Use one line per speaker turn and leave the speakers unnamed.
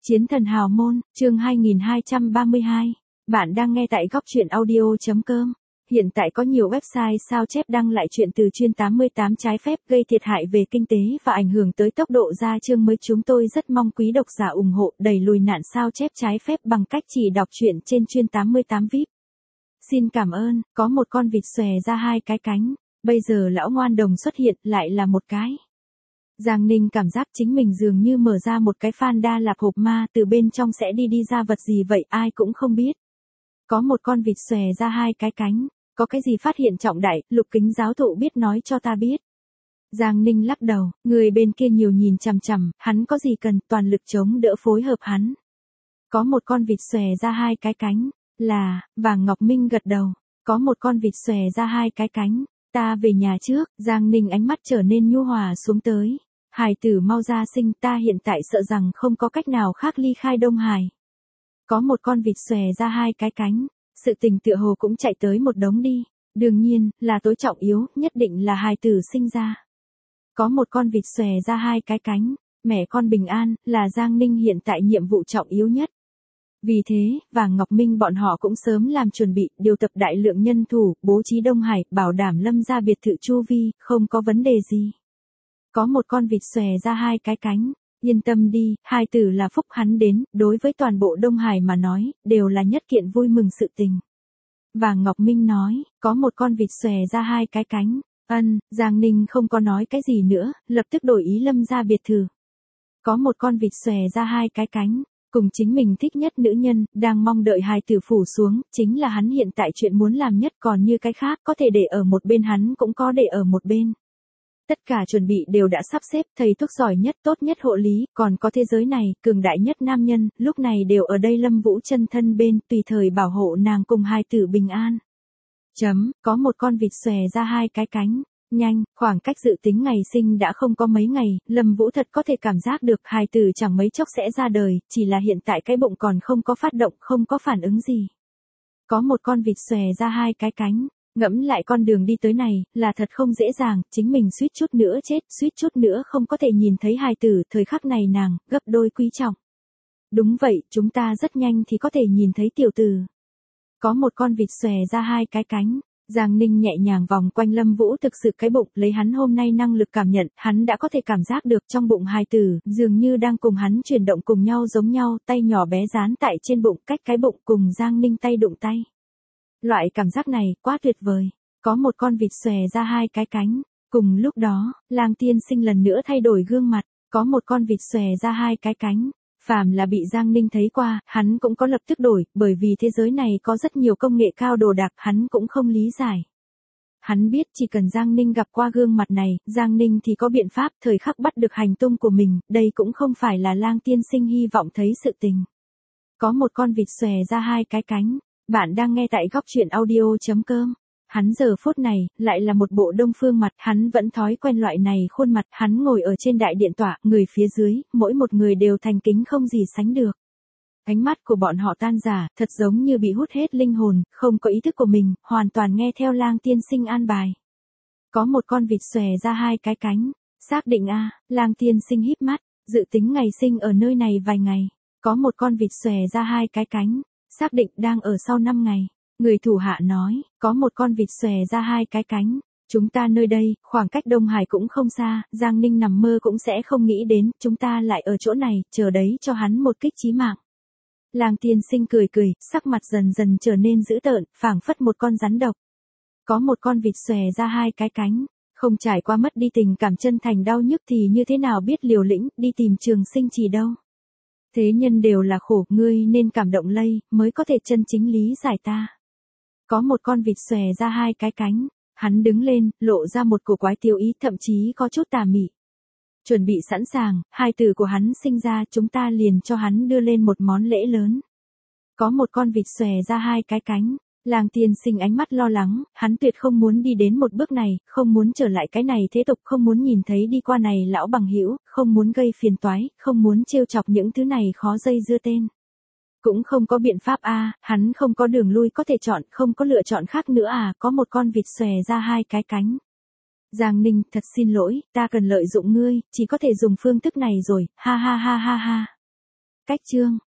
Chiến thần hào môn, chương 2232. Bạn đang nghe tại góc truyện audio.com. Hiện tại có nhiều website sao chép đăng lại chuyện từ chuyên 88 trái phép gây thiệt hại về kinh tế và ảnh hưởng tới tốc độ ra chương mới. Chúng tôi rất mong quý độc giả ủng hộ đẩy lùi nạn sao chép trái phép bằng cách chỉ đọc truyện trên chuyên 88 VIP. Xin cảm ơn. Có một con vịt xòe ra hai cái cánh. Bây giờ lão ngoan đồng xuất hiện lại là một cái. Giang Ninh cảm giác chính mình dường như mở ra một cái phan đa lạp hộp ma, từ bên trong sẽ đi ra vật gì vậy ai cũng không biết. Có một con vịt xòe ra hai cái cánh, có cái gì phát hiện trọng đại, Lục Kính giáo thụ biết nói cho ta biết. Giang Ninh lắc đầu, người bên kia nhiều nhìn chằm chằm, hắn có gì cần, toàn lực chống đỡ phối hợp hắn. Có một con vịt xòe ra hai cái cánh, là, Vàng Ngọc Minh gật đầu, có một con vịt xòe ra hai cái cánh. Ta về nhà trước, Giang Ninh ánh mắt trở nên nhu hòa xuống tới. Hải tử mau ra sinh, ta hiện tại sợ rằng không có cách nào khác ly khai Đông Hải. Có một con vịt xòe ra hai cái cánh, sự tình tựa hồ cũng chạy tới một đống đi. Đương nhiên, là tối trọng yếu, nhất định là hài tử sinh ra. Có một con vịt xòe ra hai cái cánh, mẹ con bình an, là Giang Ninh hiện tại nhiệm vụ trọng yếu nhất. Vì thế, Vàng Ngọc Minh bọn họ cũng sớm làm chuẩn bị, điều tập đại lượng nhân thủ, bố trí Đông Hải, bảo đảm Lâm gia biệt thự chu vi, không có vấn đề gì. Có một con vịt xòe ra hai cái cánh, yên tâm đi, hai tử là phúc hắn đến, đối với toàn bộ Đông Hải mà nói, đều là nhất kiện vui mừng sự tình. Vàng Ngọc Minh nói, có một con vịt xòe ra hai cái cánh, Giang Ninh không có nói cái gì nữa, lập tức đổi ý Lâm gia biệt thự. Có một con vịt xòe ra hai cái cánh. Cùng chính mình thích nhất nữ nhân, đang mong đợi hài tử phủ xuống, chính là hắn hiện tại chuyện muốn làm nhất, còn như cái khác có thể để ở một bên hắn cũng có để ở một bên. Tất cả chuẩn bị đều đã sắp xếp, thầy thuốc giỏi nhất, tốt nhất hộ lý, còn có thế giới này, cường đại nhất nam nhân, lúc này đều ở đây Lâm Vũ chân thân bên, tùy thời bảo hộ nàng cùng hài tử bình an. Có một con vịt xòe ra hai cái cánh. Nhanh, khoảng cách dự tính ngày sinh đã không có mấy ngày, Lâm Vũ thật có thể cảm giác được hài tử chẳng mấy chốc sẽ ra đời, chỉ là hiện tại cái bụng còn không có phát động, không có phản ứng gì. Có một con vịt xòe ra hai cái cánh, ngẫm lại con đường đi tới này, là thật không dễ dàng, chính mình suýt chút nữa chết, suýt chút nữa không có thể nhìn thấy hài tử, thời khắc này nàng, gấp đôi quý trọng. Đúng vậy, chúng ta rất nhanh thì có thể nhìn thấy tiểu tử. Có một con vịt xòe ra hai cái cánh. Giang Ninh nhẹ nhàng vòng quanh Lâm Vũ thực sự cái bụng, lấy hắn hôm nay năng lực cảm nhận, hắn đã có thể cảm giác được trong bụng hài tử, dường như đang cùng hắn chuyển động cùng nhau giống nhau, tay nhỏ bé dán tại trên bụng, cách cái bụng cùng Giang Ninh tay đụng tay. Loại cảm giác này, quá tuyệt vời. Có một con vịt xòe ra hai cái cánh. Cùng lúc đó, Lang Tiên Sinh lần nữa thay đổi gương mặt, có một con vịt xòe ra hai cái cánh. Phàm là bị Giang Ninh thấy qua, hắn cũng có lập tức đổi, bởi vì thế giới này có rất nhiều công nghệ cao đồ đạc, hắn cũng không lý giải. Hắn biết chỉ cần Giang Ninh gặp qua gương mặt này, Giang Ninh thì có biện pháp thời khắc bắt được hành tung của mình, đây cũng không phải là Lang Tiên Sinh hy vọng thấy sự tình. Có một con vịt xòe ra hai cái cánh, bạn đang nghe tại góc truyện audio.com. Hắn giờ phút này, lại là một bộ đông phương mặt, hắn vẫn thói quen loại này khuôn mặt, hắn ngồi ở trên đại điện tọa, người phía dưới, mỗi một người đều thành kính không gì sánh được. Ánh mắt của bọn họ tan rã, thật giống như bị hút hết linh hồn, không có ý thức của mình, hoàn toàn nghe theo Lang Tiên Sinh an bài. Có một con vịt xòe ra hai cái cánh, xác định Lang Tiên Sinh híp mắt, dự tính ngày sinh ở nơi này vài ngày. Có một con vịt xòe ra hai cái cánh, xác định đang ở sau 5 ngày. Người thủ hạ nói, có một con vịt xòe ra hai cái cánh. Chúng ta nơi đây, khoảng cách Đông Hải cũng không xa, Giang Ninh nằm mơ cũng sẽ không nghĩ đến, chúng ta lại ở chỗ này, chờ đấy cho hắn một kích chí mạng. Lang Tiên Sinh cười cười, sắc mặt dần dần trở nên dữ tợn, phảng phất một con rắn độc. Có một con vịt xòe ra hai cái cánh, không trải qua mất đi tình cảm chân thành đau nhức thì như thế nào biết liều lĩnh, đi tìm Trường Sinh Chỉ đâu. Thế nhân đều là khổ, ngươi nên cảm động lây, mới có thể chân chính lý giải ta. Có một con vịt xòe ra hai cái cánh, hắn đứng lên, lộ ra một cổ quái tiêu ý, thậm chí có chút tà mị. Chuẩn bị sẵn sàng, hài tử của hắn sinh ra, chúng ta liền cho hắn đưa lên một món lễ lớn. Có một con vịt xòe ra hai cái cánh, Lang Tiên Sinh ánh mắt lo lắng, hắn tuyệt không muốn đi đến một bước này, không muốn trở lại cái này thế tục, không muốn nhìn thấy đi qua này lão bằng hữu, không muốn gây phiền toái, không muốn trêu chọc những thứ này khó dây dưa tên. Cũng không có biện pháp hắn không có đường lui có thể chọn, không có lựa chọn khác nữa có một con vịt xòe ra hai cái cánh. Giang Ninh, thật xin lỗi, ta cần lợi dụng ngươi, chỉ có thể dùng phương thức này rồi, ha ha ha ha ha. Cách chương